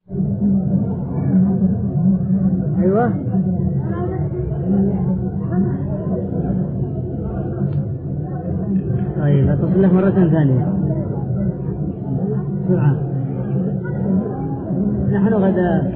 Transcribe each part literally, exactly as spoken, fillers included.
أيوة. طيب أتصل له مرة ثانية بسرعة. نحن غدا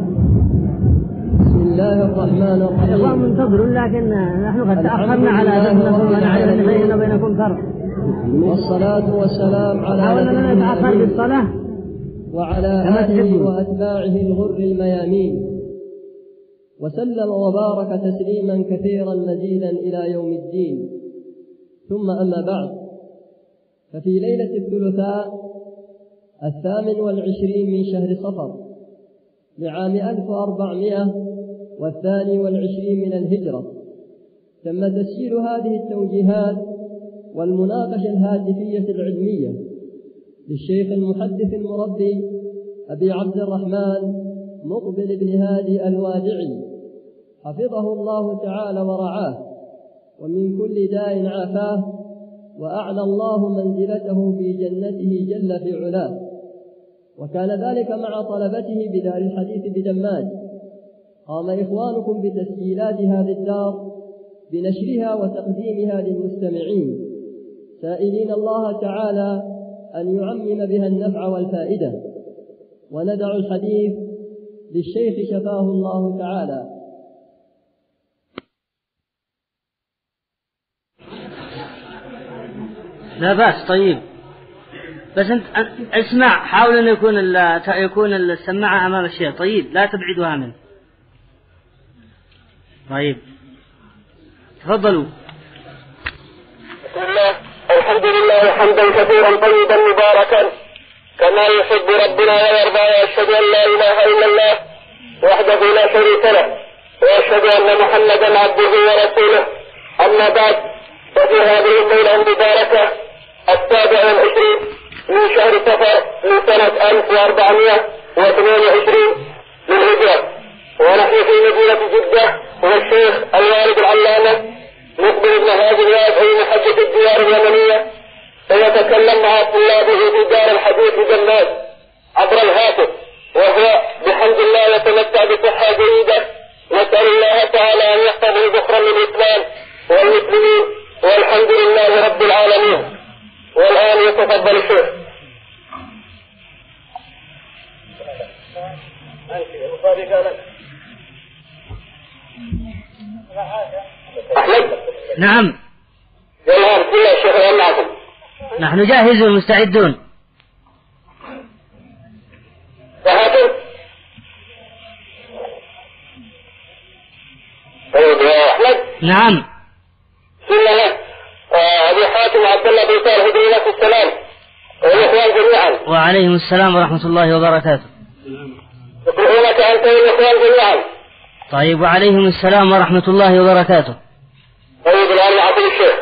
بسم الله الرحمن الرحيم. الله منتظر لكن نحن قد تأخرنا على أساسنا ونعلم بيننا وبينكم فرق. والصلاة والسلام على حاولنا نتأخر بالصلاة وعلى آله وأتباعه الغر الميامين، وسلم وبارك تسليما كثيرا مزيدا إلى يوم الدين. ثم أما بعد، ففي ليلة الثلاثاء الثامن والعشرين من شهر صفر لعام ألف وأربعمائة والثاني والعشرين من الهجرة تم تسجيل هذه التوجيهات والمناقشة الهاتفية العلمية للشيخ المحدث المربي أبي عبد الرحمن مقبل بن هادي الوادعي حفظه الله تعالى ورعاه، ومن كل داء عافاه، وأعلى الله منزلته في جنته جل في علاه. وكان ذلك مع طلبته بدار الحديث بدماج. قام إخوانكم بتسجيلات هذه الدار بنشرها وتقديمها للمستمعين، سائلين الله تعالى أن يعمم بها النفع والفائدة. وندع الحديث للشيخ شفاه الله تعالى. لا بأس. طيب بس أنت اسمع، حاول أن يكون يكون السماعة أمام الشيخ. طيب لا تبعدها منه. طيب تفضلوا. بسم الله، الحمد لله حمدا كثيرا طيبا مباركا كما يحب ربنا ويرضى، وأشهد أن لا إله إلا الله وحده لا شريك له، وأشهد أن محمدا عبده ورسوله. أما بعد، ففي هذه الليلة المباركة السابع والعشرين من شهر صفر من سنة ألف وأربعمائة واثنين وعشرين للهجرة، ونحن في مدينة جدة، والشيخ الوالد العلامة مقبل بن هادي الوادعي محدث الديار اليمنية سيتكلم مع طلابه في دار الحديث بدماج عبر الهاتف، وهو بحمد الله يتمتع بصحة جيدة. نسأل الله تعالى أن يحفظه ذخرا للإسلام والمسلمين، والحمد لله رب العالمين. والآن يتفضل الشيخ. أحمد. نعم. والآن كل الشيخ معكم. نحن جاهزون مستعدون. فهاتم. طيب يا أحمد. نعم. بسم الله. أبي حاتم عبد الله بن صالح هدي لك السلام والإخوان جميعا. وعليهم السلام ورحمة الله وبركاته. يقولونك أنت والإخوان جميعا. طيب وعليهم السلام ورحمة الله وبركاته. طيب الآن يعطي الشيخ.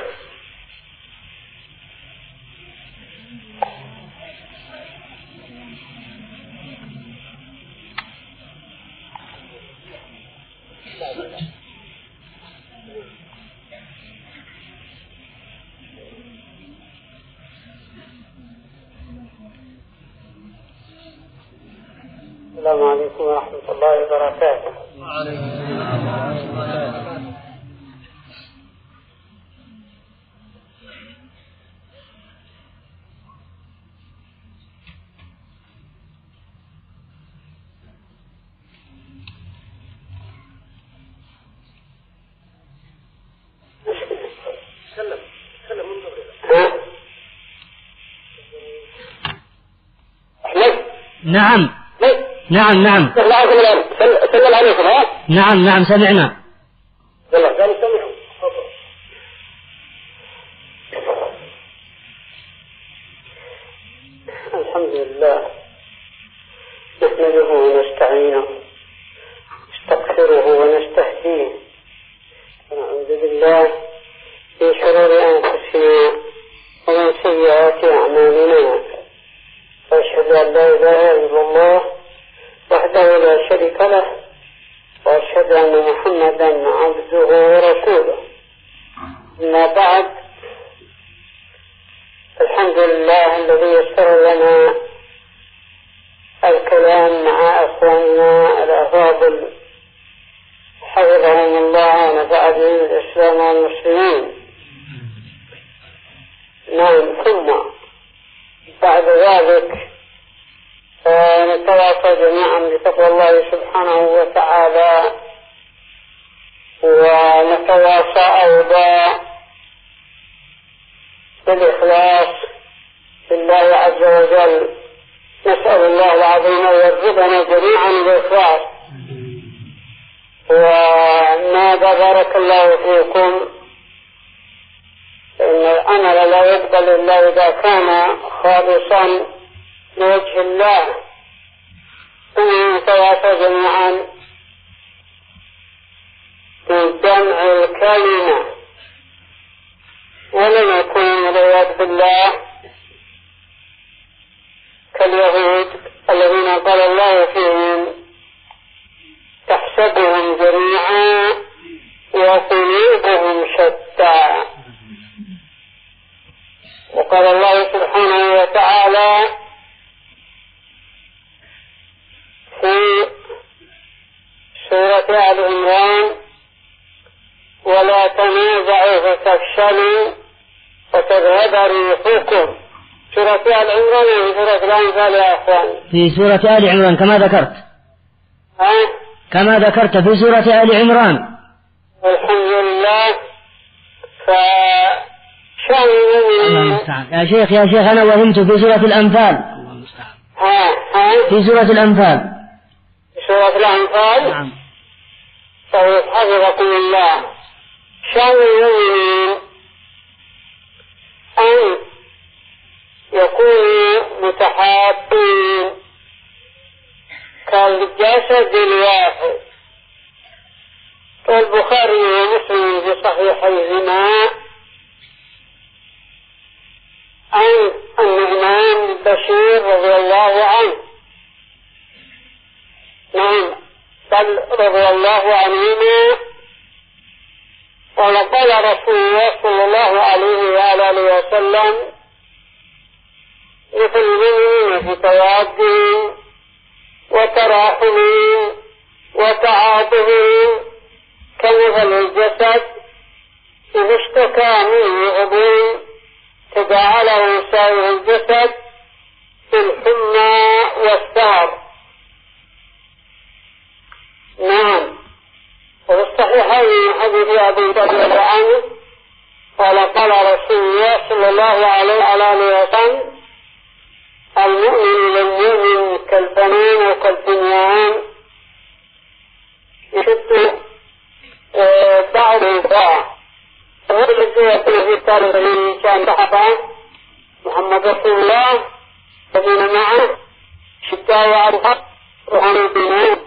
السلام عليكم ورحمة الله وبركاته. وعليكم السلام ورحمة الله وبركاته. سلم سلم أحمد. نعم نعم نعم سلم عليكم. ها نعم نعم سمعنا. يلا قالوا سمعوا. الحمد لله نحمده ونستعينه نستغفره ونستهديه ونعوذ بالله من شرور أنفسنا ومن سيئات أعمالنا، وأشهد أن لا إله إلا الله وحده لا شريك له، وأشهد أن محمدا عبده ورسوله. أما بعد، الحمد لله الذي يسر لنا الكلام مع أخواننا الأفاضل حفظهم الله ونفع بهم الإسلام والمسلمين. نعم. ثم بعد ذلك نتواصى جميعا بتقوى الله سبحانه وتعالى، ونتواصى أيضا بالإخلاص لله عز وجل. نسأل الله العظيم أن يرزقنا جميعا بالإخلاص. وماذا بارك الله فيكم، إن العمل لا يقبل إلا إذا كان خالصا لوجه الله. ثم نتواصى جميعا بجمع الكلمة، ولم يكن والعياذ بالله كاليهود الذين قال الله فيهم تحسبهم جميعا وقلوبهم شتى. وقال الله سبحانه وتعالى في سورة آل عمران ولا تنازعوا فتفشلوا وتذهب ريحكم. سورة آل عمران في سورة الأنفال يا أخوان، في سورة آل عمران كما ذكرت. ها؟ كما ذكرت في سورة آل عمران. الحمد لله. فشأن المؤمنين يا شيخ يا شيخ أنا وهمت في سورة الأنفال. ها ها في سورة الأنفال. في سورة الأنفال. نعم. طيب حفظكم الله. شأن المؤمنين أن يكونوا متحابين كالجسد الواحد. والبخاري ومسلم في صحيحيهما عن النعمان بن بشير رضي الله عنه، نعم بل رضي الله عنهما، وقال رسول الله صلى الله عليه وآله وسلم مثل المؤمنين في توادهم وتراحمهم وتعاطفهم كمثل الجسد إذا اشتكى منه عضو تداعى له سائر الجسد بالحمى والسهر. نعم. وفي الصحيحين من حديث أبي هريرة عنه قال قال رسول الله صلى الله عليه وآله وسلم المؤمن للمؤمن كالبنان وكالبنيان يشد بعض البعض. الرجل يقول في التاريخ الذي كان صحابه محمد رسول الله الذين معه شداء على الحق وعن البنان.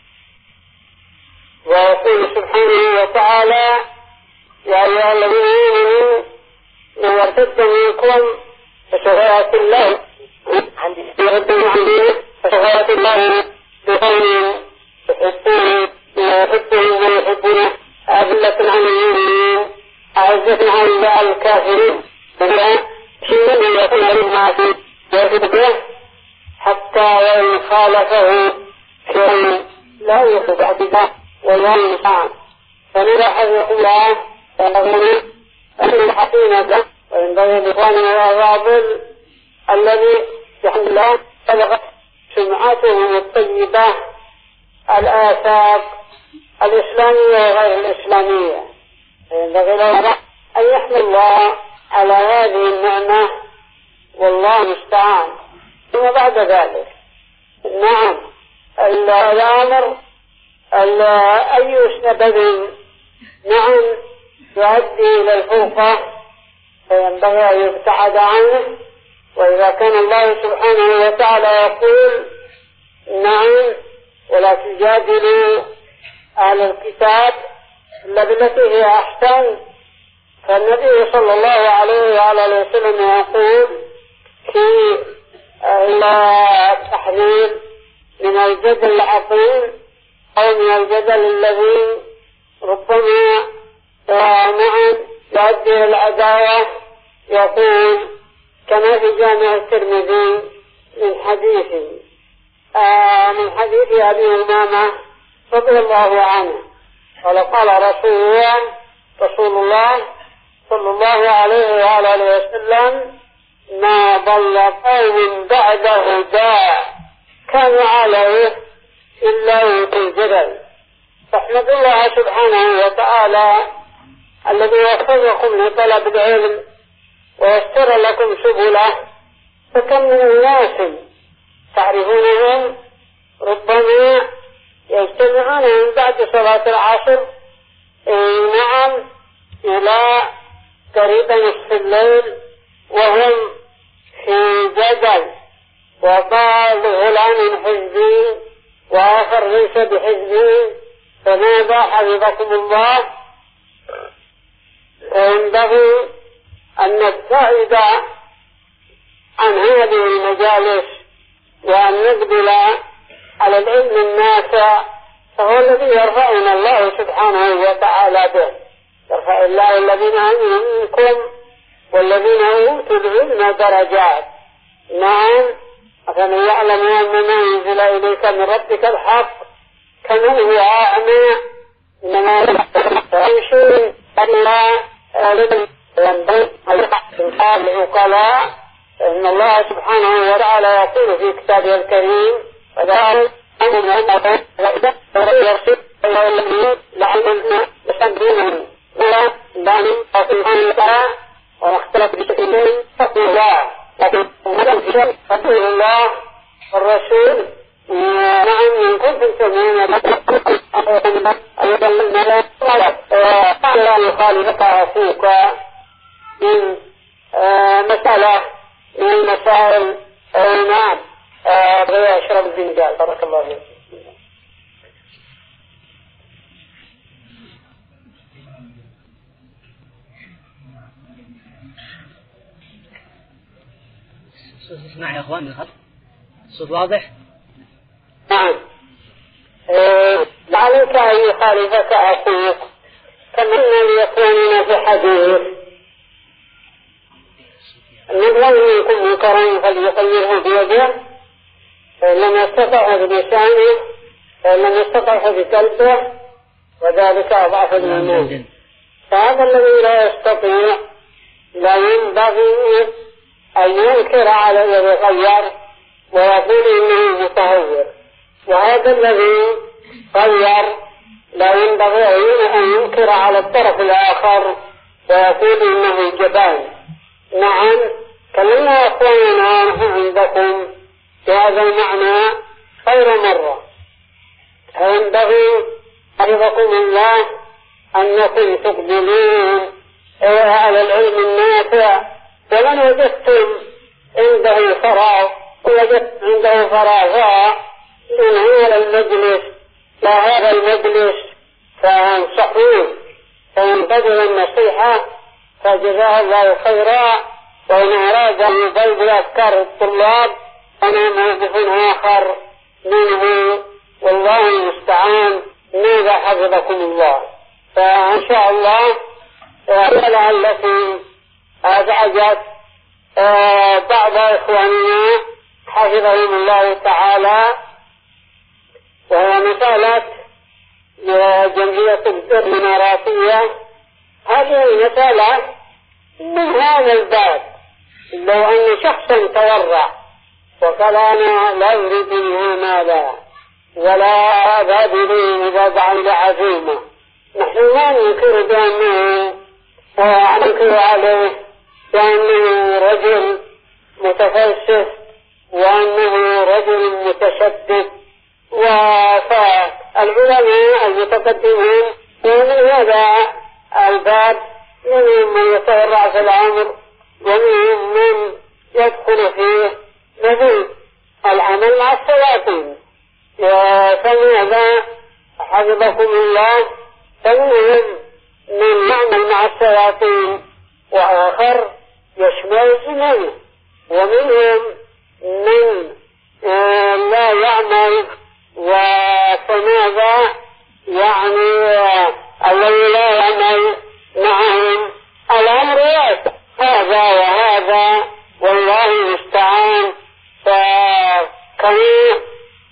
ويقول سبحانه وتعالى يا أيها الذين آمنوا من يرتد منكم فسوف الله يرد عنه فسوف الله بقوم يحبون ويحبون ويحبون أذلة عن المؤمنين أعزة عن الكافرين فلا شيء من يكون المعصية يرتده حتى وإن خالفه شيء لا يخدع به والله المستعان. فنلاحظ الله فنظن أن الحقيقة وينبغي لإخواننا الأفاضل الذي بحمد الله سبقت سمعتهم الطيبة الآفاق الإسلامية وغير الإسلامية، فينبغي لهم أن يحمد الله على هذه النعمة والله المستعان. ثم بعد ذلك نعم الأمر أي سبب نعم يؤدي إلى الفرقة فينبغي أن يبتعد عنه. وإذا كان الله سبحانه وتعالى يقول نعم ولا تجادلوا أهل الكتاب إلا بالتي هي أحسن، فالنبي صلى الله عليه وآله وسلم يقول في التحذير من الجدل العظيم أو من الجدل الذي ربما نعم يؤدي إلى العداوة، يقول كما في جامع الترمذي من حديث آه من حديث أبي أمامة رضي الله عنه قال قال رسول الله رسول الله صلى الله عليه وآله وسلم ما ضل قوم بعد هدى كانوا عليه إلا أوتوا الجبل. فاحمد الله سبحانه وتعالى الذي وفقكم لطلب العلم ويسر لكم سبله. فكم من أناس تعرفونهم ربما يجتمعون من بعد صلاة العصر نعم إلى قريب نصف الليل وهم في جدل، وقال غلام حزبي وآخر ليس بحزبي، فماذا حفظكم الله؟ فينبغي أن نبتعد عن هذه المجالس وأن نقبل على العلم النافع، فهو الذي يرفعنا الله سبحانه وتعالى به. يرفع الله الذين آمنوا منكم والذين أوتوا العلم درجات. نعم، فمن يعلم أن ما ينزل إليك من ربك الحق كمن هو أعمى إنما يمشي إلا ينبغي العقلاء. فإن الله سبحانه وتعالى يقول في كتابه الكريم فذلك أنه يرسل لعلنا يسبحون ولا بان سبحانه وتعالى ونختلف بشكل فضل الله، لكن هذا فضل الله والرسول. نعم إن كنتم تؤمنون أيضا لنا قال يخالفك أخوك من مسألة من المسائل. نعم بغي أشرب الفنجان. بارك الله فيك. الصوت اسمع يا أخوان الخط الصوت واضح؟ نعم. عليك أن يخالفك أخوك كما أن يكونون في حديث من لم يكن منكرا فليغيره بيده، فإن لم يستطع بلسانه، فإن لم يستطع بقلبه، وذلك أضعف الإيمان. فهذا الذي لا يستطيع لا ينبغي أن ينكر على يتغير ويقول إنه متهور، وهذا الذي غير لا ينبغي أن ينكر على الطرف الآخر ويقول إنه جبان. نعم كلمنا أخواننا عندكم بهذا المعنى خير مرة. فينبغي حفظكم الله أنكم تقبلون على العلم النافع، ومن وجدتم عنده فراغ وجدت عنده فراغ من هذا المجلس لا هذا المجلس فانصحوه فينبذل النصيحة فجزاه الله خيرا. وإن أراد أن يبلغ أفكار الطلاب فأنا موقف آخر منه، والله المستعان. ماذا حفظكم الله؟ فإن شاء الله لعلكم أزعجت بعض إخواننا حفظهم الله تعالى، وهي مسألة جمعية الديمقراطية. هذه المسألة من هذا الباب، لو أن شخصا تورع وقال أنا لا أريد منها مالا ولا أبادلين إذا دعوا عزيمة، نحن لا ننكر بأنه وننكر عليه بأنه رجل متفلسف وأنه رجل متشدد. والعلماء المتقدمين ومن هذا الباب منهم من يتورع في الأمر ومنهم من يدخل فيه مثل العمل مع الشياطين. فماذا حفظكم الله؟ فمنهم من يعمل مع الشياطين وآخر يشمل الزمان، ومنهم من لا يعمل. وفماذا يعني الذي لا يعمل معهم الأمر هذا وهذا، والله المستعان. فكما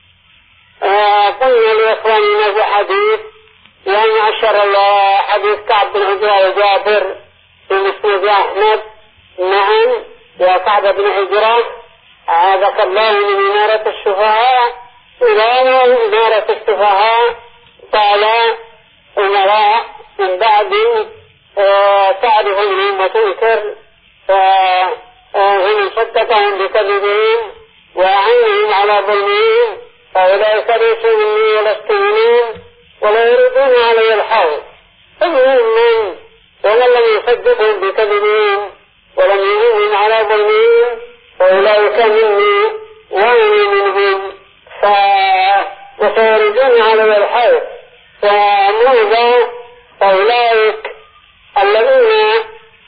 قلنا لإخواننا في حديث يا معشر الله حديث كعب بن عجرة وجابر في مسند أحمد. نعم يا كعب بن عجرة عاذك الله من إمارة السفهاء إلى إمارة السفهاء. قال أمراء من بعد تعرف منهم وتنكر فهم صدقهم بكذبهم وأعنهم على ظلمهم فأولئك ليسوا مني ولست منهم ولا يردون علي الحوض. فمنهم من ومن لم يصدقهم بكذبهم ولم يعنهم على ظلمهم فأولئك مني وأنا منهم وسيردون علي الحوض. فماذا أولئك الذين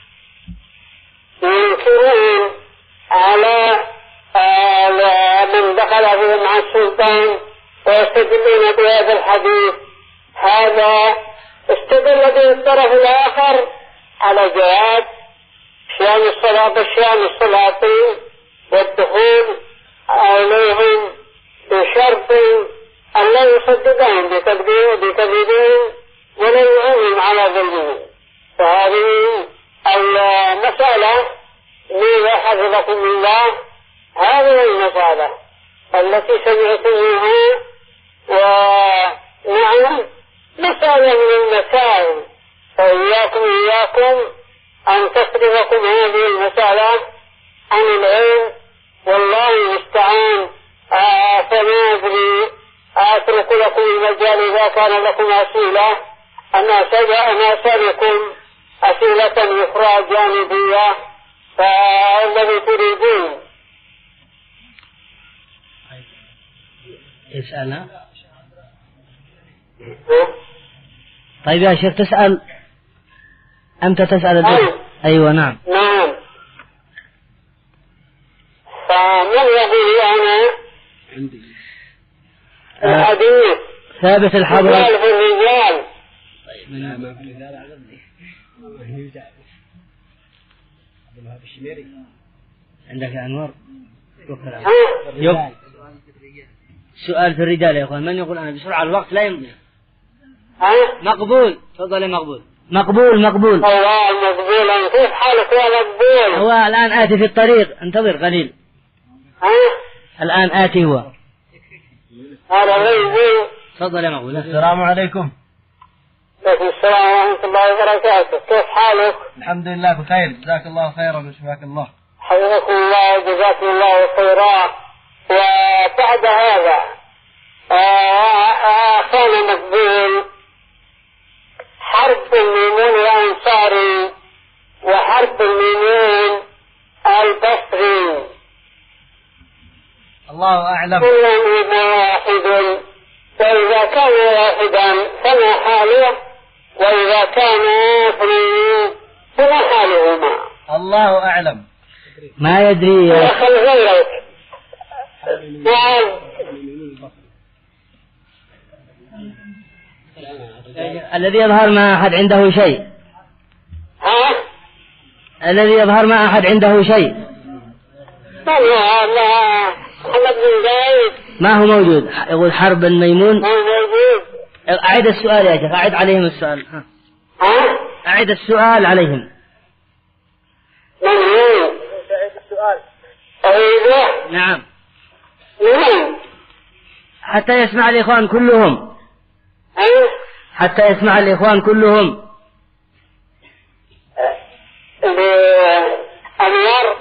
ينكرون على من دخل فيهم مع السلطان ويستدلون بهذا الحديث. هذا استدل به الطرف الآخر على جواز صيام الصلاة بصيام الصلاتين والدخول عليهم بشرط أن لا يصدقهم بكذبهم ولا يعينهم على ظلمهم. فهذه المسألة ماذا حفظكم الله هذه المسألة التي سمعتموها. ونعم مسألة من المسائل فإياكم إياكم أن تصرفكم هذه المسألة عن العلم والله المستعان. فما أدري أترك لكم المجال إذا كان لكم أسئلة أنا أسألكم أسئلة أخرى جانبية فالذي تريدون. اسألنا. طيب يا شيخ تسأل أنت تسأل الدكتور؟ أيوة نعم. نعم. فمن يقول أنا عندي الحديث ثابت الحضرة في الرجال. طيب من ما في الرجال عندي عندك أنوار يب. سؤال في الرجال يا أخوان. من يقول أنا بسرعة الوقت لا يمضي. مقبول. تفضل يا مقبول. مقبول مقبول. الله مقبول. كيف حالك يا مقبول؟ هو الآن آتي في الطريق انتظر قليل. ها؟ الآن آتي هو. هذا غيبي. تفضل يا مقبول. السلام عليكم. عليكم السلام ورحمة الله وبركاته. كيف حالك؟ الحمد لله بخير جزاك الله خيرا وشفاك الله. حياكم الله وجزاكم الله خيرا. وبعد هذا أخانا مقبول حرب الميمون الأنصاري وحرب الميمون البصري الله أعلم كلهما واحد. وإذا كان واحدا فما حاله وإذا كان اثنين فما حالهما. الله أعلم. ما يدري يا أخي غيرك. نعم. الذي يظهر ما أحد عنده شيء. ها؟ الذي يظهر ما أحد عنده شيء. من هذا؟ محمد بن زايد. ما هو موجود. يقول حرب الميمون. ما هو موجود. أعد السؤال يا شيخ. أعد عليهم السؤال. ها. ها؟ أعد السؤال عليهم. من هو؟ السؤال. أيوه. نعم. نعم. حتى يسمع الإخوان كلهم. أيوه. حتى يسمع الإخوان كلهم. أنوار.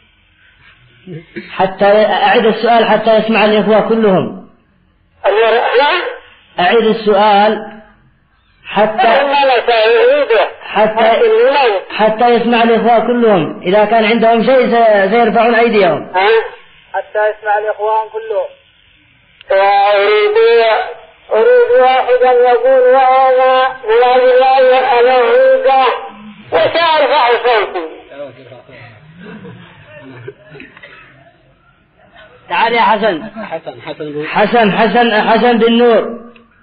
حتى أعد السؤال حتى يسمع الإخوة كلهم. أنوار. لا. أعيد السؤال حتى حتى حتى يسمع الإخوة كلهم. إذا كان عندهم شيء سيرفعون أيديهم. ها؟ حتى يسمع الإخوان كلهم. أريد أريد واحدا يقول وأنا لا إله إلا هو وسأرفع صوتي. تعال يا حسن. حسن حسن حسن حسن حسن بن نور.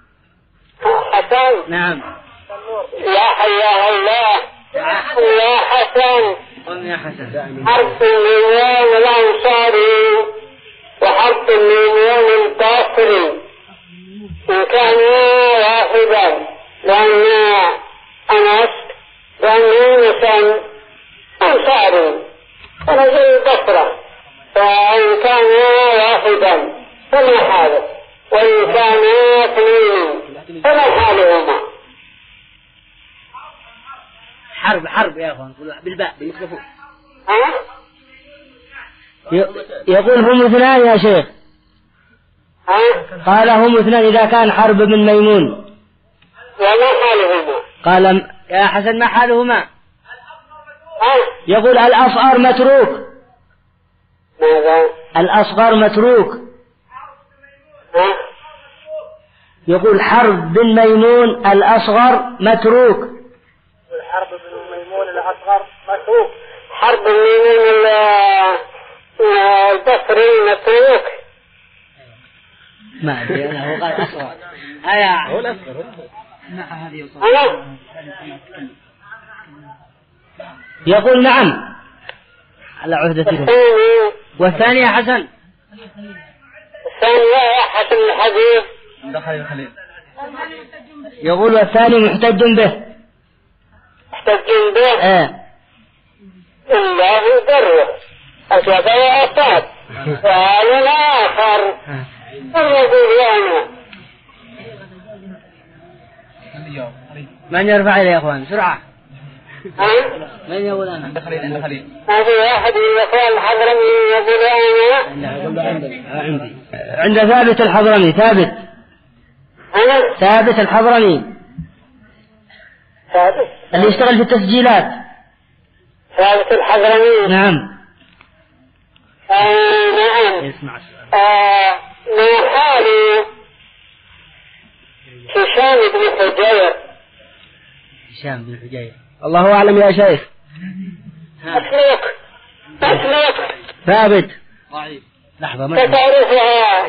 حسن. نعم. يا حياه الله. يا حسن. قم يا حسن. حرب الميمون الأنصاري وحرب الميمون البصري إنسان أنصاري رجل البصرة، فإن كان واحدا فما حاله، وإن كان اثنين فما حالهما. حرب حرب يا أخوان بالباء بالميكروفون. ها؟ يقول هم اثنان يا شيخ. ها؟ قال هم اثنان إذا كان حرب بن ميمون. وما حالهما؟ قال يا حسن ما حالهما؟ ها؟ يقول الأصغر متروك. ماذا؟ الأصغر متروك. ها؟ يقول حرب بن ميمون الأصغر متروك. حرب بن ميمون الأصغر متروك. حرب بن ميمون البصري متروك. ما أدري أنا هو قال أصغر. هيا هو الأصغر. أنا يقول نعم على عهدته. والثاني يا حسن؟ الثاني يا حسن الحديث دخل الخليل. يقول والثاني محتج به. محتج به؟ ايه إلا في بره أجاب وأصاب. سؤال آخر يقول أنا من يرفع إليه يا أخوان بسرعة؟ ها؟ من يقول أنا؟ دخل الخليل. هذا واحد من الأخوان الحضرمي يقول أنا. عندي عند ثابت الحضرمي. ثابت أنا ثابت الحضرمي ثابت اللي يشتغل في التسجيلات. ثابت الحضرمي. نعم. آه نعم. اسمع آه ما حالي هشام بن حجير. هشام بن حجير. الله أعلم يا شيخ. أسلوك أسلوك ثابت. ضعيف. لحظة ما تعرفها.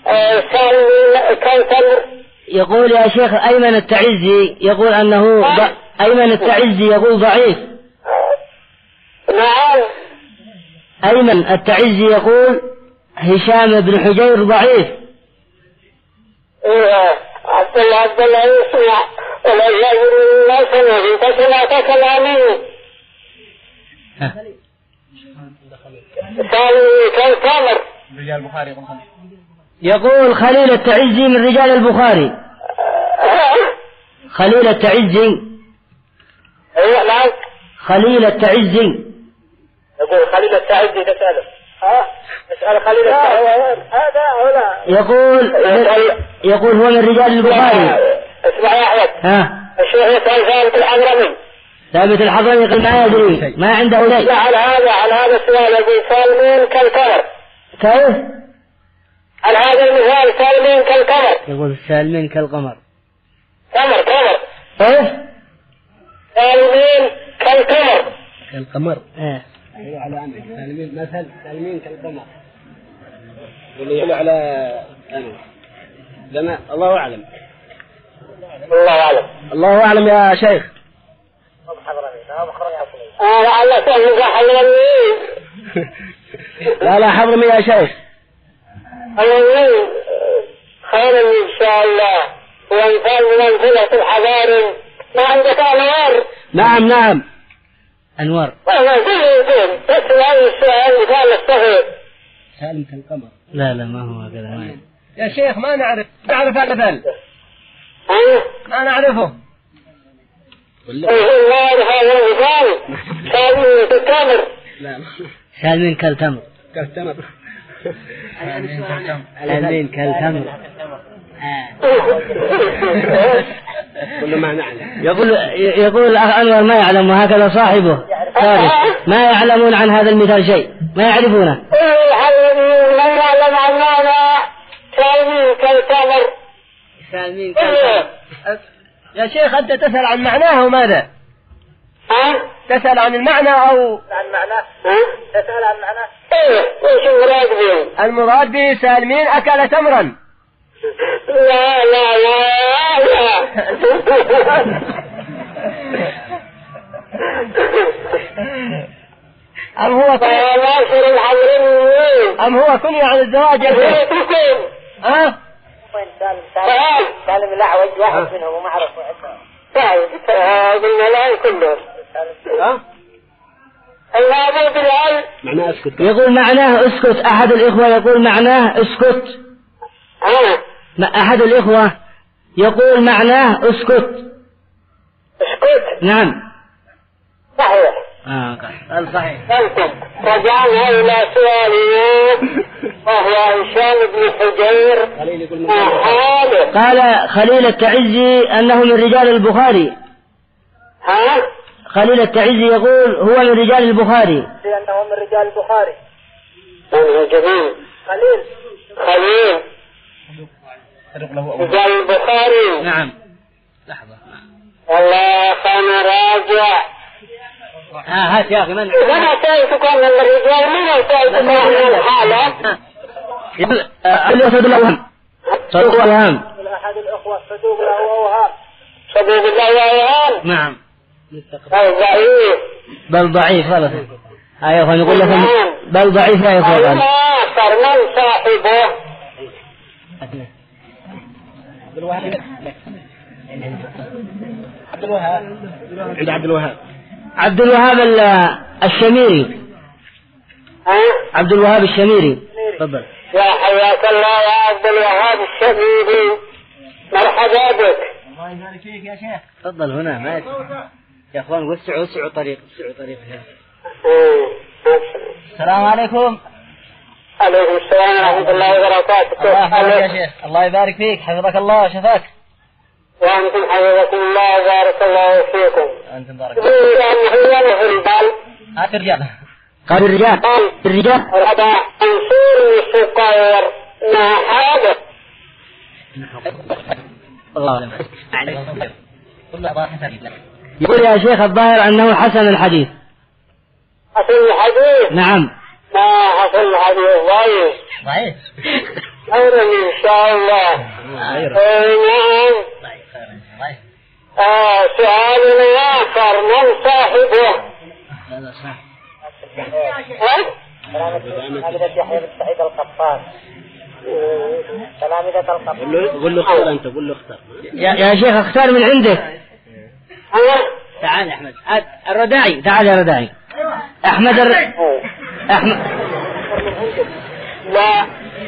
كوثر. يقول يا شيخ أيمن التعزي يقول أنه ض... أيمن التعزي يقول ضعيف. نعم. أيمن التعزي يقول هشام بن حجير ضعيف. إيه عبد الله عبد الله يسمع ولا يجوز ما سمع أنت سمعت كلامي. سالم كالتمر. رجال البخاري. يقول خليل التعزي من رجال البخاري. خليل التعزي. ايوه نعم. خليل التعزي. يقول خليل التعزي تسأله. ها اسأل خليل التعزي هذا هنا. يقول يقول هو من رجال البخاري. اسمع يا أحمد. ها الشيخ يسأل ثابت الحضرمي. ثابت الحضرمي يقول ما يدري ما عنده شيء. على هذا على هذا السؤال يقول سالمين كالقمر. كيف؟ على هذا المثال سالمين كالقمر. يقول سالمين كالقمر. قمر قمر. كيف؟ سالمين كالقمر. كالقمر. ايه. يقول على عندك سالمين مثل سالمين كالقمر. يقول على أنا لما الله أعلم. الله أعلم. الله أعلم يا شيخ. آه لعل تهزح حضرمي. لا لا حضرمي يا شيخ. حضرمي خير إن شاء الله. وإنسان من أمثلة الحضارم ما عندك أنوار. نعم نعم أنوار. والله كله يقول بس هذا السؤال مثال الصغير. سالم كالقمر. لا لا ما هو هكذا. يا شيخ ما نعرف نعرف هذا مثل. ها؟ ما نعرفه. يقول ما يعرف هذا المثال. سالمين كالتمر. لا سالمين كالتمر. كالتمر. سالمين كالتمر. كل ما نعلم. يقول يقول الأخ أنور ما يعلم وهكذا صاحبه ثابت ما يعلمون عن هذا المثال شيء ما يعرفونه. إيه حبيبي ما يعلم عننا سالمين كالتمر. سالمين كالتمر. يا شيخ أنت تسأل عن معناه وماذا؟ ها؟ تسأل عن المعنى أو عن معناه؟ ها؟ تسأل عن معناه؟ إيه وش المراد به؟ المراد به سالمين أكل تمرا. لا لا لا لا. أم هو ناصر الحضرمي. أم هو كنية عن الزواج يا شيخ؟ ها؟ وين سالم سالم سالم الأعوج واحد منهم وما عرفوا عندهم. طيب قلنا لا كلهم. ها؟ الماضي بالهل معناه اسكت. يقول معناه اسكت. أحد الإخوة يقول معناه اسكت. ها؟ أحد الإخوة يقول معناه اسكت. اسكت. نعم. صحيح. آه صحيح. أنتم رجعنا إلى سؤالنا وهو هشام بن حجير. قال خليل التعزي أنه من رجال البخاري. ها؟ خليل التعزي يقول هو من رجال البخاري. لأنه من رجال البخاري. جميل. خليل. خليل. رجال البخاري. نعم. لحظة. والله خلنا راجع. ها هات يا أخي من من أتيتكم من الرجال من أتيتكم من الحالة. الأسد الأوهام. صدوق الأوهام. أحد الأخوة صدوق له أوهام. صدوق له أوهام. نعم. بل ضعيف. بل ضعيف خلاص. أيوة خلينا نقول لكم بل ضعيف يا إخوان. آخر من صاحبه. عبد الوهاب. عبد الوهاب. عند عبد الوهاب. عبد الوهاب الشميري. ها؟ عبد الوهاب الشميري. تفضل. يا حياك الله يا عبد الوهاب الشميري. مرحبا بك. الله يبارك فيك يا شيخ. تفضل هنا ما يا اخوان وسعوا وسعوا طريق وسعوا طريق هنا. السلام عليكم. عليكم السلام ورحمة الله وبركاته. الله يبارك يا شيخ. الله يبارك فيك حفظك الله وشفاك. وأنتم حفظكم الله وبارك الله فيكم. أنتم بارك الله. هات الرجال. قال الرجال. الرجال. ربع أنصور السقير ما هذا. الله يقول يا شيخ الظاهر أنه حسن الحديث. حسن الحديث. نعم. ما حسن الحديث ضعيف. ضعيف. خير إن شاء الله. نعم. آه سؤال آخر من صاحبه؟ هذا صح. ها؟ تلامذة يحيى بن سعيد القطان. تلامذة القطان. قول له اختار أنت قول له اختار. يا يا شيخ اختار من عندك. ها؟ تعال أحمد. الرداعي. تعال يا رداعي. أحمد الر... أحمد. لا.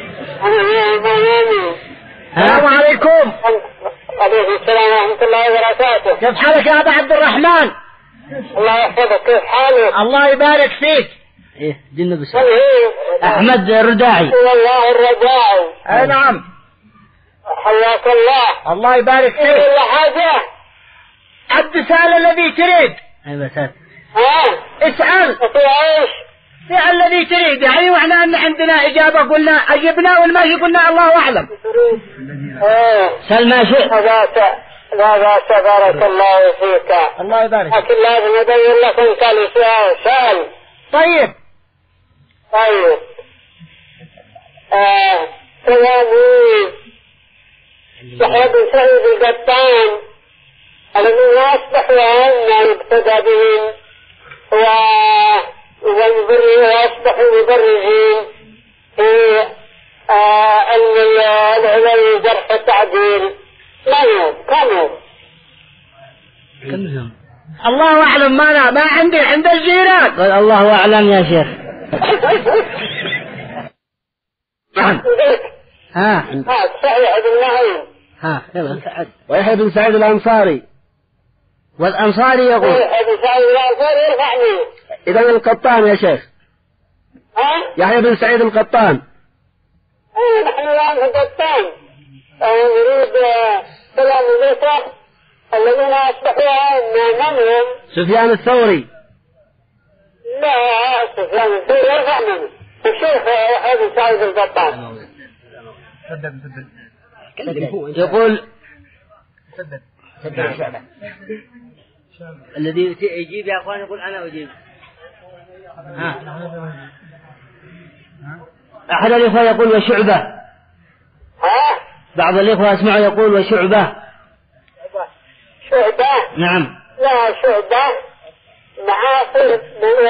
السلام عليكم. عليكم السلام ورحمة الله وبركاته. كيف حالك يا أبا عبد الرحمن؟ الله يحفظك. كيف حالك؟ الله يبارك فيك. إيه جنة بس. أحمد الرداعي. والله الرداعي. أي نعم. حياك الله. الله يبارك فيك. كل حاجة. عبد سأل الذي تريد. أي بس. ها؟ اسأل. ايش؟ اسأل الذي تريد. يعني واحنا أن عندنا إجابة قلنا أجبنا والماشي قلنا الله أعلم. ايه. سأل ما شئت. لا بأس بارك الله فيك. الله يبارك. لكن لازم أبين لكم ثاني سؤال. سؤال. طيب. طيب. آه. تلاميذ يحيى بن سعيد القطان الذين أصبحوا أن يقتدى بهم وأصبحوا مدرجين في علم العلم الجرح والتعديل. من كانوا؟ كمهم. الله أعلم. ما أنا ما عندي عند الجيران. قال الله أعلم يا شيخ. نعم. ها. ها صحيح بن معين. ها يلا سعد. ويحيى بن سعيد الأنصاري. والأنصاري يقول. يحيى بن سعيد الأنصاري يرفعني. إذا القطان يا شيخ. ها؟ يحيى بن سعيد القطان. ايه نحن الآن في القطان. نريد تلامذته الذين أصبحوا منهم. سفيان الثوري. لا سفيان الثوري يرفع منه. الشيخ يحيى بن سعيد القطان. يقول الذي يجيب يا أخوان يقول أنا أجيب. ها. أحد الإخوة يقول وشعبة. ها؟ بعض الإخوة أسمعه يقول وشعبة. شعبة. نعم. لا شعبة معاصر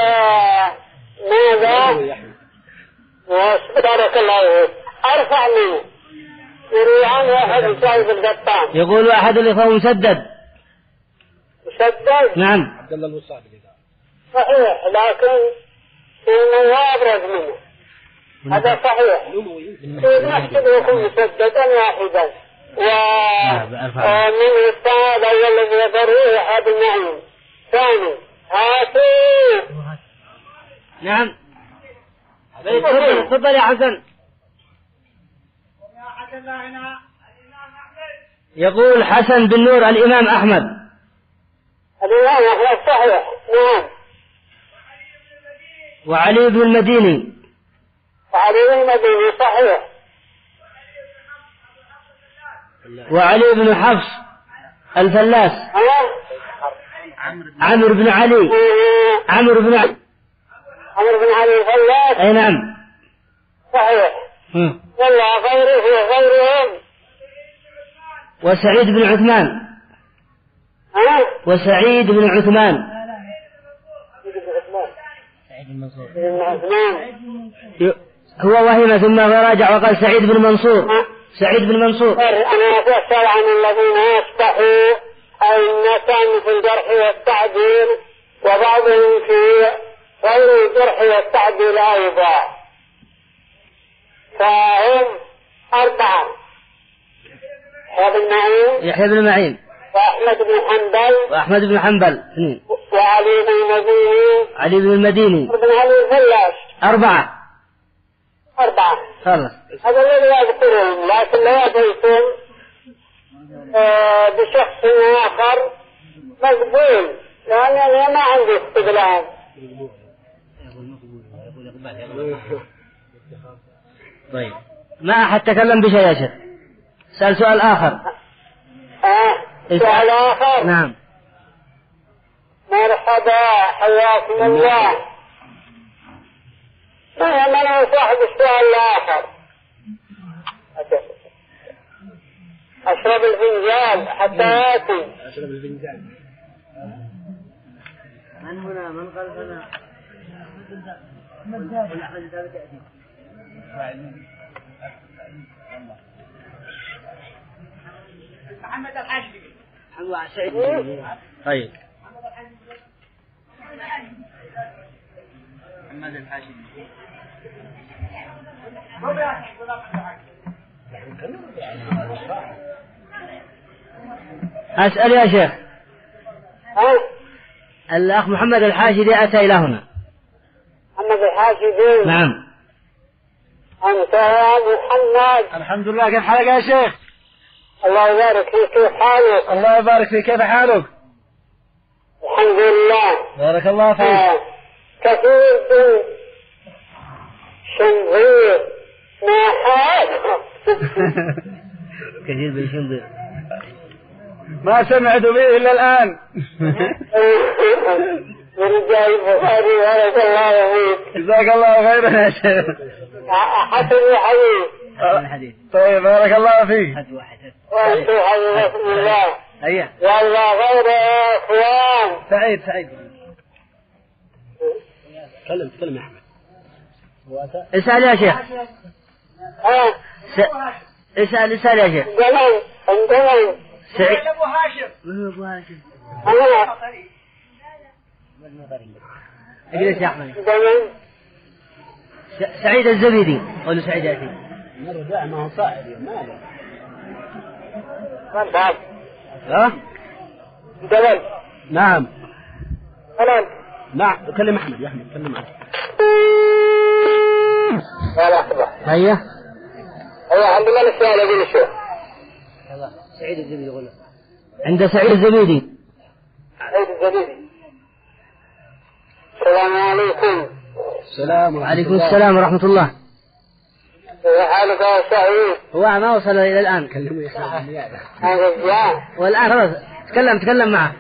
ماذا؟ بارك الله فيك. أرفع منه. يروي عنه أحد سعيد القطان. يقول أحد الإخوة مسدد. مسدد. نعم. عبد الله الوصابي. صحيح، لكن في أبرز منه. هذا صحيح. نحسبه يكون مسددا واحدا. ومن السعادة هو الذي يضره أحد النعيم. ثاني هاتي. نعم. تفضل تفضل يا حسن. يقول حسن بن نور الإمام أحمد. الإمام أحمد صحيح. نعم. وعلي بن المديني. وعلي بن المديني صحيح. وعلي بن حفص الفلاس. عمرو بن علي. عمرو بن علي. عمرو بن علي الفلاس. أي نعم. صحيح. والله غيره غيرهم. وسعيد بن عثمان. ها؟ وسعيد بن عثمان. سعيد بن منصور. بن عثمان. هو وهم ثم راجع وقال سعيد بن منصور. ها؟ سعيد بن منصور. أنا أسأل عن الذين يفتحوا أئمة في الجرح والتعديل وبعضهم في غير الجرح والتعديل أيضا، فهم أربعة: يحيى بن معين. يحيى بن معين. وأحمد بن حنبل. وأحمد بن حنبل اثنين. وعلي بن المديني. علي بن المديني. وابن علي الفلاس. أربعة. أربعة. خلص. هذا الذي يذكرهم، لكن لا يأتيكم آه بشخص آخر مقبول، لأن أنا ما عندي استقلال. طيب ما أحد تكلم بشيء يا شيخ. سأل سؤال آخر. آه سؤال آخر. نعم. مرحبا، حياكم الله. ما أنا صاحب السؤال الآخر. أشرب الفنجان حتى يأتي. أشرب الفنجان. من هنا من قلبنا؟ محمد الحاشمي. محمد سعيد. طيب. محمد الحاشمي. أسأل يا شيخ. ها؟ الأخ محمد الحاشدي أتى إلى هنا. محمد الحاشدي. نعم. أنت يا محمد. الحمد لله، كيف حالك يا شيخ؟ الله يبارك فيك، كيف حالك؟ الله يبارك فيك، كيف حالك؟ الحمد لله. بارك الله فيك. آه. كثير من شنظير ما حالك. كثير بالشنظير. ما سمعت به إلا الآن. ورجال البخاري بارك الله فيك. جزاك الله خيرا يا شيخ. حسن الحديث. طيب بارك الله فيك. وأنتم حبيبكم الله. أيه. والله غير يا إخوان. سعيد سعيد. تكلم تكلم يا أحمد. اسأل يا شيخ. ها؟ س... اسأل اسأل يا شيخ. جمال عندنا. سعيد. أبو هاشم. من هو أبو هاشم؟ أنا. اجلس يا أحمد. جمال. س... سعيد الزبيدي. قولوا سعيد ياسين. مرة داع ما هو صائد ماله. بعد. ها؟ جمال. نعم. سلام. نعم كلم أحمد يا أحمد كلم أحمد. يا لحظة. هيا. هيا عندنا السؤال أقول شو. سعيد الزبيدي يقول. عند سعيد الزبيدي. سعيد الزبيدي. السلام عليكم. السلام وعليكم السلام ورحمة الله. كيف حالك يا سعيد؟ هو ما وصل إلى الآن. كلمه يا أحمد. هذا الجاه. والآن خلاص تكلم تكلم معه.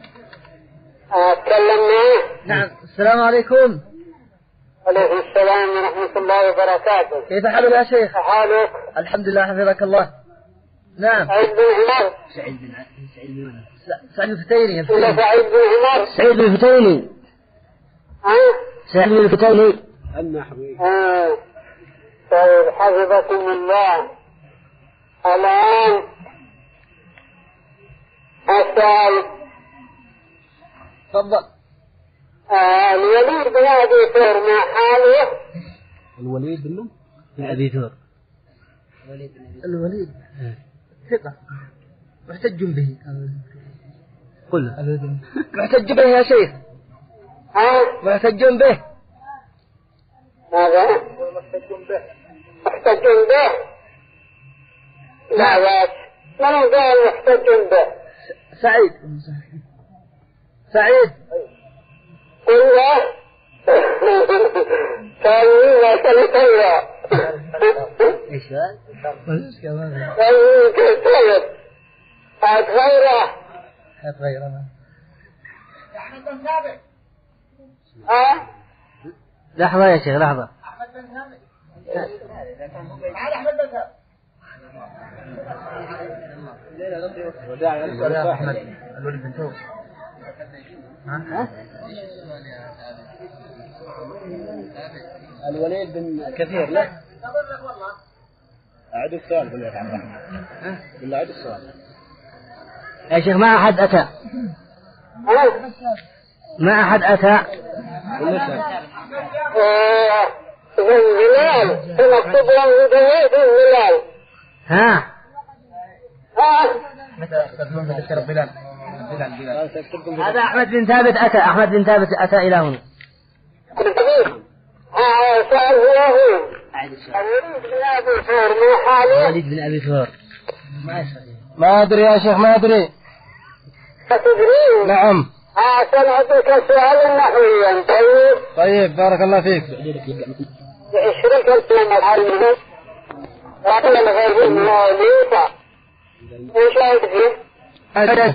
أتكلم معه. نعم. السلام عليكم. عليكم السلام ورحمة الله وبركاته. كيف حالك يا شيخ؟ حالك؟ الحمد لله حفظك الله. نعم. سعيد بن عمر. سعيد بن سعيد بن سعيد الفتيني. ولا سعيد بن عمر؟ سعيد بن الفتيني. ها؟ سعيد بن الفتيني. النحوي. آه. طيب حفظكم الله. الآن أسأل تفضل. آه الوليد بن أبي ثور مع حاله. الوليد بن أبي ثور. الوليد ثقة محتج به. قل محتج به يا شيخ. ها محتج به. ماذا؟ محتج به. لا لا من قال محتج به؟ سعيد. سعيد. قل له كان لا تلقيا. ايش قال؟ كان كتير هات غيره. هات غيره. أحمد بن ثابت. ها؟ لحظة يا شيخ لحظة. أحمد بن ثابت. تعال أحمد بن ثابت. وداع أحمد الوليد بن ثور. ها؟ الوليد بن كثير لا. أعد السؤال بالله عبد الرحمن. بالله أعد السؤال. يا شيخ ما أحد أتى. ما أحد أتى. بن بلال مكتوب له بن بلال. ها؟ ها؟ متى تكتبون بذكر بلال؟ بلال بلال. هذا أحمد بن ثابت أتى. أحمد بن ثابت أتى إلى هنا. ها سأل هو هو. الوليد بن أبي ثور مو حاله. الوليد بن أبي ثور. ما أدري يا شيخ ما أدري. تدري؟ نعم. ها سنعطيك سؤالا نحويا. طيب. طيب بارك الله فيك. اشرك الكلمة علمه وقال الغيب موليفا. ايش رايك فيه؟ أجل.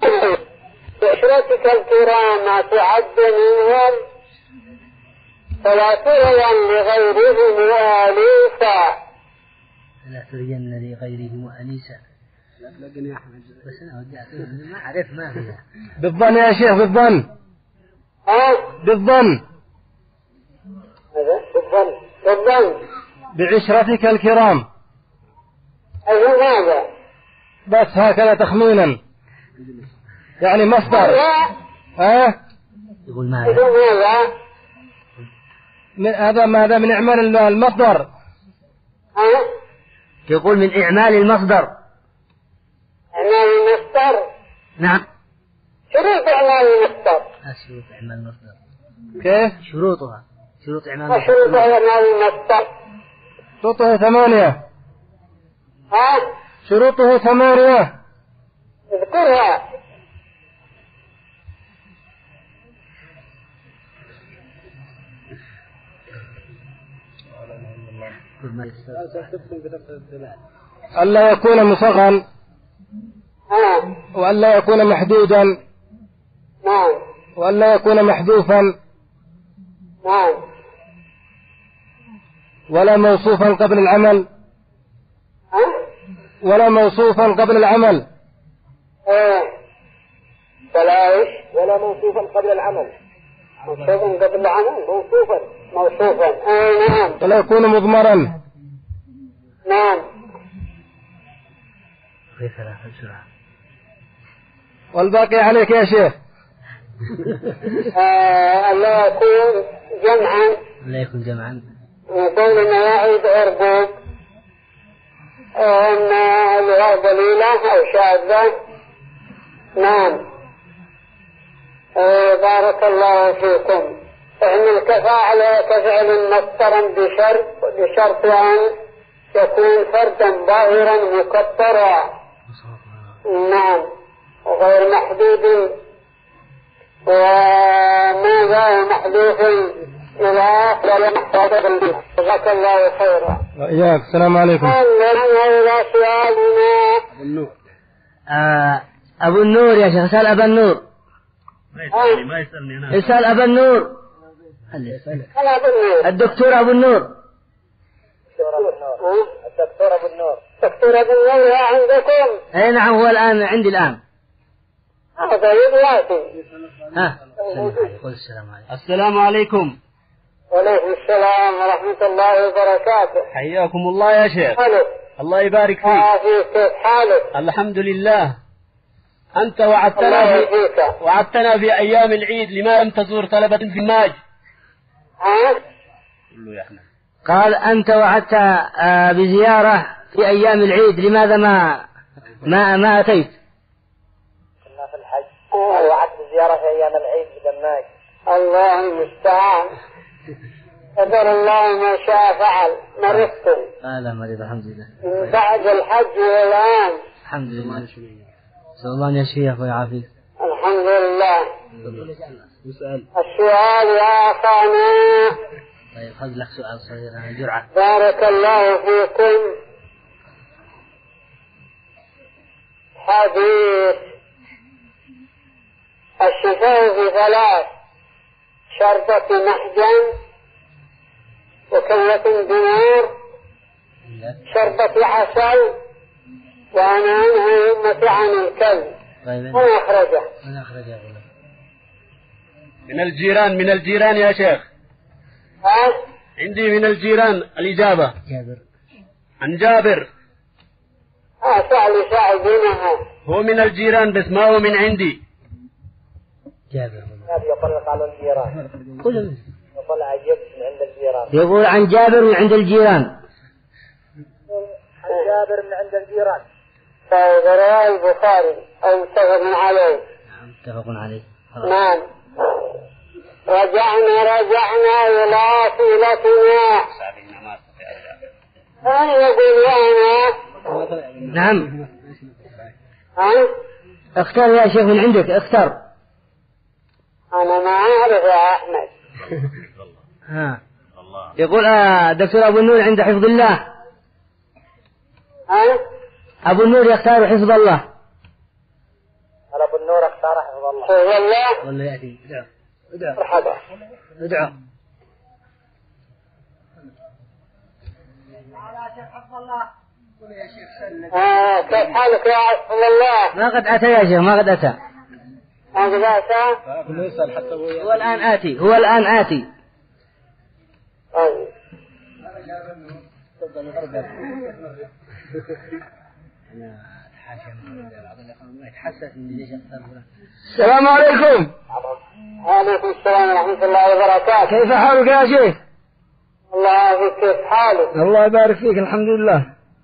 اشركك الكرام تعد منهم فلا تريا لغيرهم واليفا. لا ترين لغيرهم أنيسا. لكن يا أحمد بس أنا ودي ما أعرف ما فيها. بالظن يا شيخ بالظن. ها؟ بالظن. هذا بالظن. بالظن. بعشرتك الكرام. أي ماذا؟ بس هكذا تخمينا. يعني مصدر. ها؟ يقول ما يقول ماذا؟ من هذا ماذا من إعمال المصدر. ها؟ يقول من إعمال المصدر. إعمال المصدر. نعم. شروط إعمال المصدر. شروط إعمال المصدر. كيف؟ شروطها. شروط إعمال المصدر. شروط إعمال المصدر. شروطه ثمانية. ها؟ شروطه ثمانية. اذكرها. ألا يكون مصغرا. ها؟ وألا يكون محدودا. نعم. وألا يكون محذوفا. نعم. ولا موصوفا قبل العمل. ها؟ ولا موصوفا قبل العمل. ايه. ولا ايش؟ ولا موصوفا قبل العمل. موصوفا قبل العمل موصوفا موصوفا. اي نعم. ولا يكون مضمرا. نعم. كيف ثلاثة بسرعة. والباقي عليك يا شيخ. آه لا يكون جمعا. لا يكون جمعا. يقول انه يعيد عربوب. ان لغة ضليلة او شاذة. نعم. آه بارك الله فيكم. اعمل كفاعل كفعل مصدرا بشرط بشرط ان يكون فردا ظاهرا مكبرا. نعم. وغير محدود وماذا محدود إلى آخر محفظة. جزاك الله خيرا. وإياك. السلام عليكم. إلى سؤالنا. آه أبو النور يا شيخ. اسأل أبا النور. ما يسألني أنا. اسأل أبا النور. أنا أبو النور. الدكتور أبو النور. الدكتور أبو النور. الدكتور أبو النور عندكم؟ أي نعم هو الآن عندي الآن. هذا يبغى. ها. قل السلام عليكم. السلام عليكم. وعليكم السلام ورحمة الله وبركاته. حياكم الله يا شيخ. حالك. الله يبارك فيك. كيف حالك؟ الحمد لله. أنت وعدتنا في وعدتنا في أيام العيد لما لم تزور طلبة في الناج. ها؟ قال أنت وعدت آه بزيارة في أيام العيد، لماذا ما ما ما أتيت؟ كنا في الحج وعدت بزيارة في أيام العيد بدماج. الله المستعان. قدر الله ما شاء فعل. مرضت. آه لا مريض الحمد لله. من بعد الحج والآن. الحمد لله. نسأل الله أن يشفيك ويعافيك. الحمد لله. يسأل. السؤال يا أخانا. طيب خذ لك سؤال صغير جرعة. بارك الله فيكم. حديث الشفاء في ثلاث: شربة محجن، وكية بنور، شربة عسل، وأنا أنهي أمتي عن الكلب. طيب من أخرجه؟ من أخرجه؟ من الجيران. من الجيران يا شيخ. ها؟ عندي من الجيران الإجابة. جابر. عن جابر. ها سأل ساعدينها. هو من الجيران بس ما هو من عندي. جابر. هذا يطلق على الجيران. قل. يقول عجبت من عند الجيران. يقول عن جابر من عند الجيران. عن جابر من عند الجيران. فرواه البخاري أو متفق عليه. نعم متفق عليه. نعم. رجعنا رجعنا إلى صلتنا. أنا يقول أنا. نعم. ها؟ اختار يا شيخ من عندك، اختار. أنا ما أعرف يا أحمد. ها. يقول آه دكتور أبو النور عند حفظ الله. ها؟ أبو النور يختار حفظ الله. أبو النور اختار حفظ الله. حفظ الله. والله يأتي. ادعو. ادعو. مرحبا. ادعو. آه كيف حالك يا حفظ الله؟ ما قد أتى يا شيخ، ما قد أتى. ما قد أتى؟ هو الآن آتي، هو الآن آتي. طيب. السلام عليكم. وعليكم السلام ورحمة الله وبركاته. كيف حالك يا شيخ؟ الله يعافيك. كيف حالك؟ الله يبارك فيك. الحمد لله.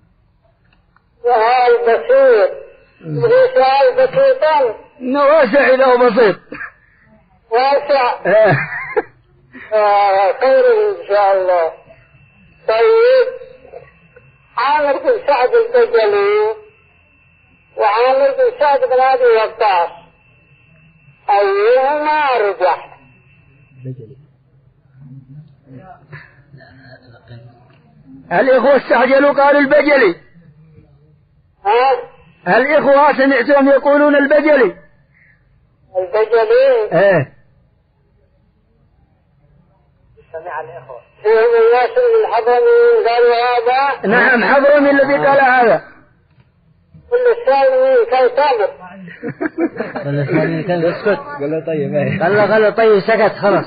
سؤال بسيط. تبغي سؤال بسيطا؟ إنه واسع إذا هو بسيط. واسع. إيه. آه خير إن شاء الله. طيب عامر بن سعد البجلي وعامر بن سعد بن أبي وقاص أيهما رجح؟ الإخوة استعجلوا قالوا البجلي. ها؟ الإخوة سمعتهم يقولون البجلي. البجلي. إيه. سمع الإخوة. فيهم ياسر بن حضرمي قالوا هذا. نعم حضرمي الذي قال هذا. كل السالمين كان تامر. قال له كان اسكت. قال له طيب ايه. قال له قال له طيب سكت خلاص.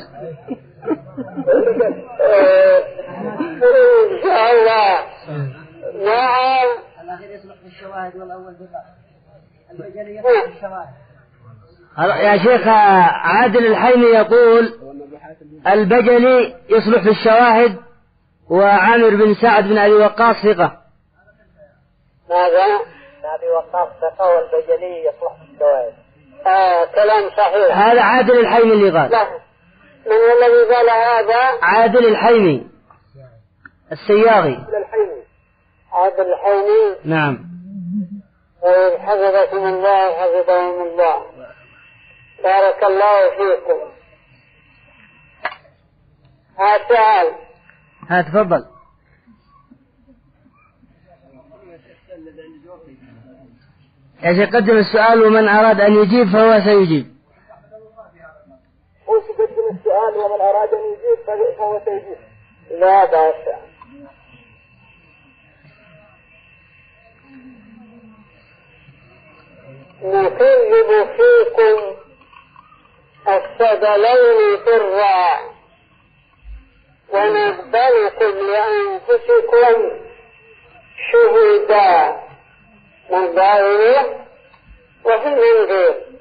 إن شاء الله. نعم. الأخير يصلح في الشواهد والأول بقى. البجلي يصلح في الشواهد. يا شيخ عادل الحيمي يقول البجلي يصلح في الشواهد، وعامر بن سعد بن أبي وقاص ثقة. ماذا؟ أبي وقاص ثقة والبجلي يصلح في الشواهد. آه كلام صحيح. هذا عادل الحيمي اللي قال. لا. من الذي قال هذا؟ عادل الحيمي السياغي. عادل الحيمي. عادل الحيمي. نعم. طيب حفظكم الله حفظهم الله. بارك الله فيكم. ها سؤال. ها تفضل. يا شيخ قدم السؤال ومن أراد أن يجيب فهو سيجيب. قلت قدم السؤال ومن أراد أن يجيب فهو سيجيب. لا بأس. نكذب فيكم السبلين فرا ونقبلكم لأنفسكم شهودا. من ذلك وفي منذر.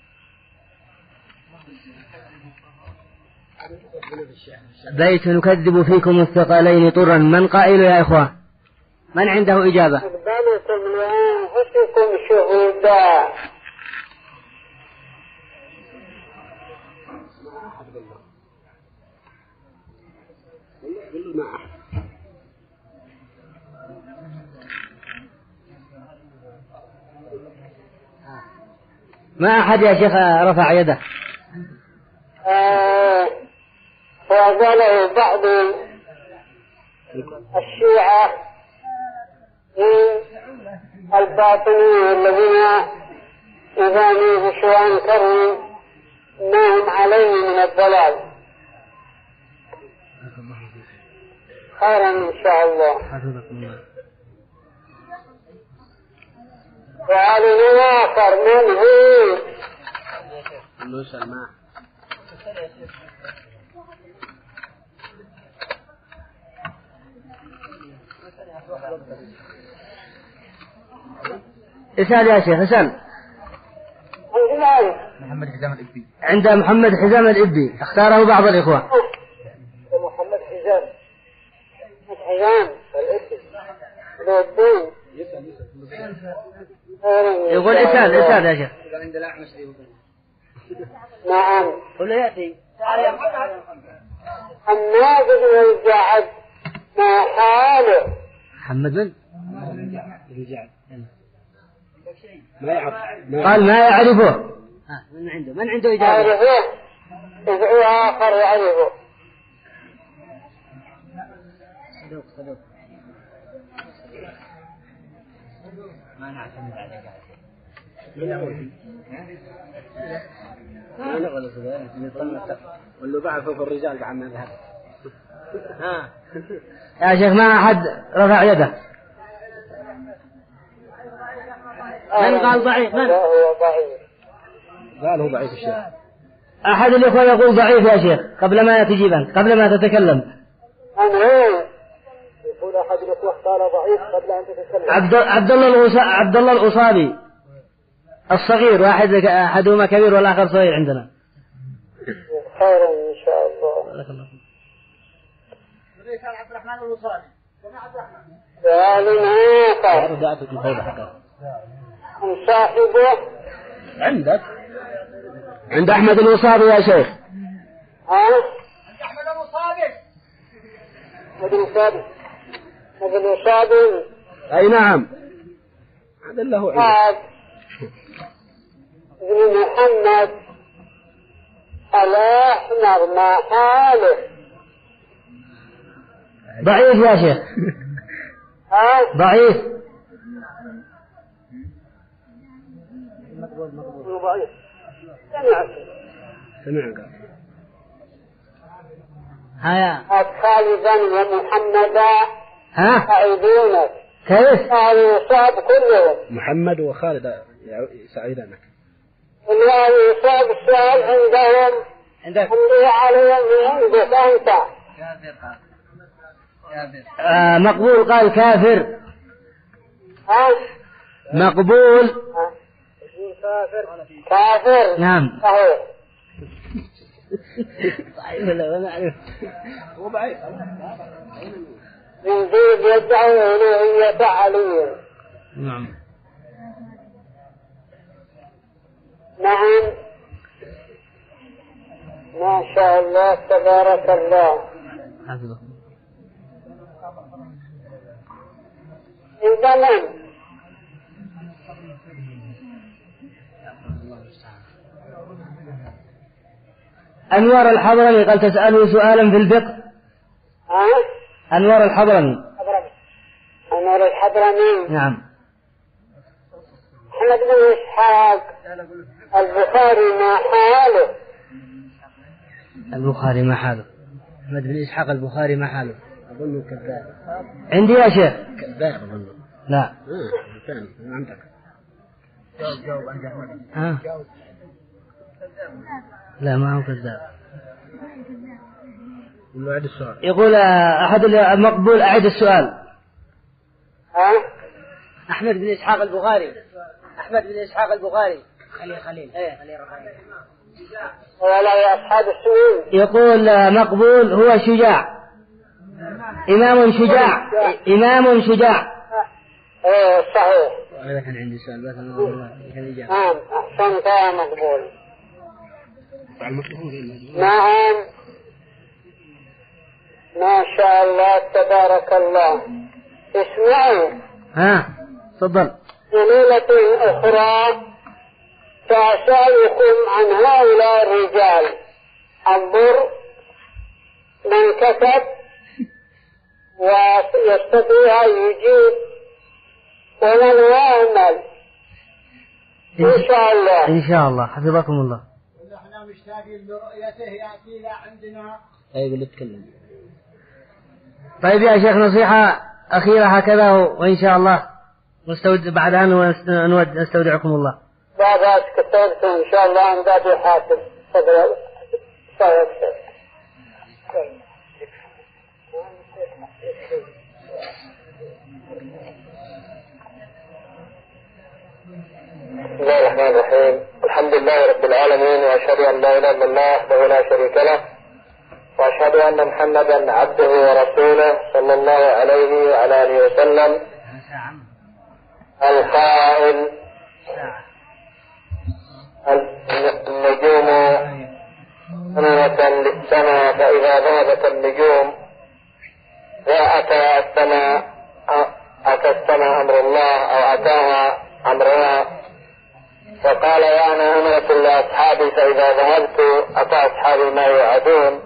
بيت نكذب فيكم الثقلين طرا، من قائل يا إخوة؟ من عنده إجابة؟ اقبلتم لأنفسكم شهودا. ما أحد يا شيخ رفع يده؟ آه وقاله بعض الشيعة من الباطنيين الذين إذا نوفشوا وأنكروا ما هم عليه من الضلال. خيرا إن شاء الله. وعلم آخر من هو اسأل يا شيخ اسأل. محمد حزام الإبي. عند محمد حزام الإبي اختاره بعض الإخوة. محمد حزام حزام الإبي الإبي يقول اسأل اسأل يا شيخ. نعم. قل يأتي. الناقد والجعد ما حاله. محمد من؟ ما يعرف. قال ما يعرفه. من عنده من عنده إجابة؟ يعرفه. ادعو آخر يعرفه. صدوق صدوق. ما نعتمد عليه قاعد. ما نغلط ذا نطلع واللي بعد فوق الرجال بعد ما ذهب. ها يا شيخ ما أحد رفع يده. من قال ضعيف؟ من؟ هو ضعيف. قال هو ضعيف الشيخ. أحد الإخوة يقول ضعيف يا شيخ قبل ما تجيب أنت قبل ما تتكلم. أنا يقول أحد الإخوة قال ضعيف قبل أن تتكلم. عبد عبد الله الأص... عبد الله الأصابي الصغير، واحد أحدهما كبير والآخر صغير عندنا. خيرا إن شاء الله. بارك الله فيك. عبد الرحمن الوصابي. عبد الرحمن. سؤال آخر. صاحبه عندك عند أحمد الوصابي يا شيخ. ها؟ عند أحمد الوصابي. أحمد الوصابي. أحمد الوصابي. أي نعم. هذا اللي هو عندك. ابن محمد الأحمر ما حاله. ضعيف يا شيخ. ها؟ ضعيف. ضعيف. سمعت. سمعك. هيا. خالدا ومحمدا. ها؟ سعيدونك. كيف؟ قالوا يصاب كلهم. محمد وخالد سعيدانك. اللي يصاب السؤال عندهم. عندك. اللي عليهم من عندك أنت. آه مقبول قال كافر. ها؟ مقبول. كافر. كافر. نعم. صحيح. ضعيف ولا ما أعرف. هو ضعيف. من جيد يدعو ألوهية علي. نعم. نعم. ما شاء الله تبارك الله. حفظه. إذا من أنوار الحضرمي قال تسأله سؤالا في الفقه. ها؟ أنوار الحضرمي. حضرمي. أنوار الحضرمي. نعم. أحمد بن إسحاق البخاري ما حاله. البخاري ما حاله. أحمد بن إسحاق البخاري ما حاله. أظنه كذاب. عندي يا شيخ. كذاب أظنه. لا. ثاني عندك. جاوب جاوب عند أحمد. ها. لا ما هو كذاب. أعد السؤال. يقول أحد المقبول أعد السؤال. ها؟ أحمد بن إسحاق البخاري. أحمد بن إسحاق البخاري. خليل خليل إيه. خليل خليل. ولا يا أصحاب السنين. يقول مقبول هو شجاع، إمام شجاع، إمام شجاع. إيه صحيح. هذا كان عندي سؤال بس أنا كان إجابة. نعم أحسنت يا مقبول. نعم ما شاء الله تبارك الله. اسمعوا. ها تفضل. في ليلة أخرى سأسألكم عن هؤلاء الرجال. انظر من كتب ويستطيع أن يجيب ومن يعمل إن شاء الله. إن شاء الله حفظكم الله. نحن مشتاقين لرؤيته يأتينا عندنا. أي بنتكلم. طيب يا شيخ نصيحة أخيرة هكذا وإن شاء الله نستودع بعد أن نستودعكم الله. بعد ذلك كتبتم إن شاء الله عن ذات حاسب. تفضل. بسم الله الرحمن الرحيم. الحمد لله رب العالمين وأشهد أن لا إله إلا الله وحده لا شريك له وأشهد أن محمدا عبده ورسوله صلى الله عليه وعلى آله وسلم. القائل النجوم أمنة للسماء فإذا ذهبت النجوم وأتى السماء أتى السماء أمر الله أو أتاها أمرها. فقال وأنا أمنة لأصحابي فإذا ذهبت أتى أصحابي ما يوعدون.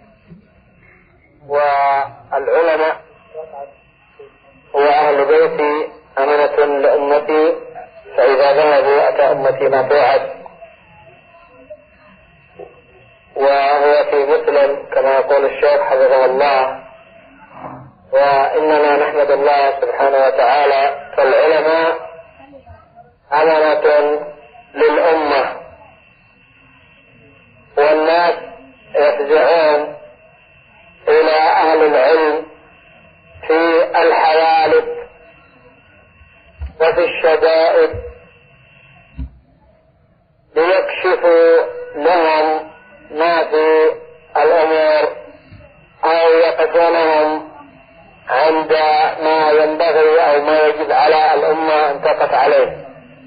والعلماء وأهل بيتي أمنة لأمتي فإذا ذهبوا أتى أمتي ما توعد. وهو في مسلم كما يقول الشيخ حفظه الله. وإننا نحمد الله سبحانه وتعالى فالعلماء أمنة للأمة والناس يفزعون إلى أهل العلم في الحوادث وفي الشدائد ليكشفوا لهم ما في الأمور أو يقفونهم عند ما ينبغي أو ما يجب على الأمة أن تقف عليه.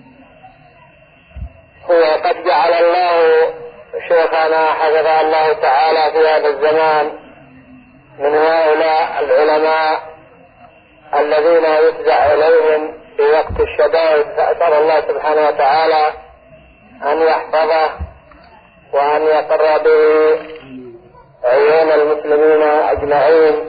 وقد جعل الله شيخنا حفظه الله تعالى في هذا الزمان من هؤلاء العلماء الذين يفزع إليهم في وقت الشدائد. فأسأل الله سبحانه وتعالى أن يحفظه وأن يقر به عيون المسلمين أجمعين.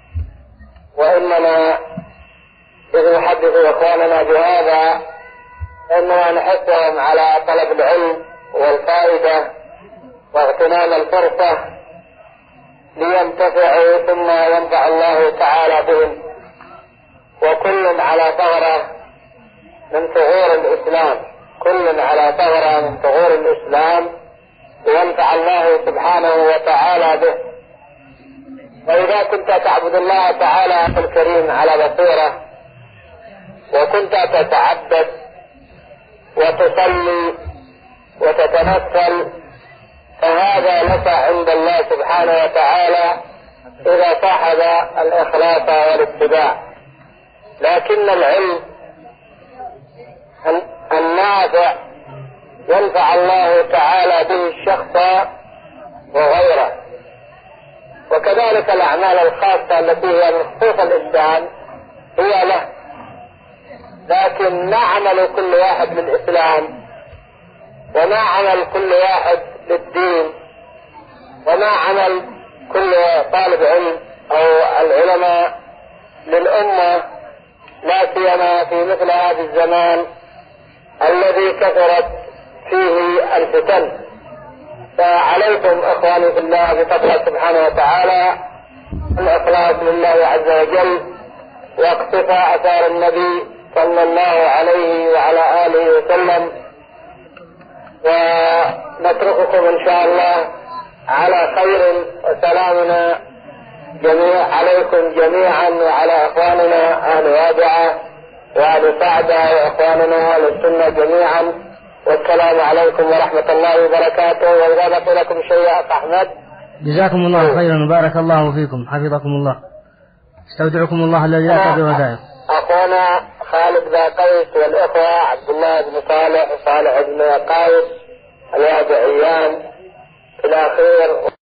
وإننا إذ نحدث إخواننا بهذا إننا نحثهم على طلب العلم والفائدة واغتنام الفرصة لينتفعوا ثم ينفع الله تعالى بهم. وكل على ثغرة من ثغور الإسلام، كل على ثغرة من ثغور الإسلام لينفع الله سبحانه وتعالى به. وإذا كنت تعبد الله تعالى الكريم على بصيرة وكنت تتعبد وتصلي وتتنفل فهذا لك عند الله سبحانه وتعالى إذا صاحب الإخلاص والاتباع. لكن العلم النافع ينفع الله تعالى به الشخص وغيره. وكذلك الأعمال الخاصة التي هي من خصوص الإنسان هي له، لكن ما عمل كل واحد للإسلام وما عمل كل واحد للدين وما عمل كل طالب علم أو العلماء للأمة، لا سيما في مثل هذا الزمان الذي كثرت فيه الفتن. فعليكم إخواني في الله بتقوى سبحانه وتعالى الإخلاص لله عز وجل واقتفاء أثار النبي صلى الله عليه وعلى آله وسلم. ونترككم إن شاء الله على خير، وسلامنا جميع عليكم جميعا وعلى إخواننا أهل وادعة وأهل سعدة وإخواننا أهل السنة جميعا، والسلام عليكم ورحمة الله وبركاته. وإذا بقي لكم شيء يا أخ أحمد. جزاكم الله خيرا وبارك الله فيكم، حفظكم الله، استودعكم الله الذي لا تضيع ودائعه. أخونا خالد بن قيس والإخوة عبد الله بن صالح وصالح بن قيس الوادعيان إلى خير.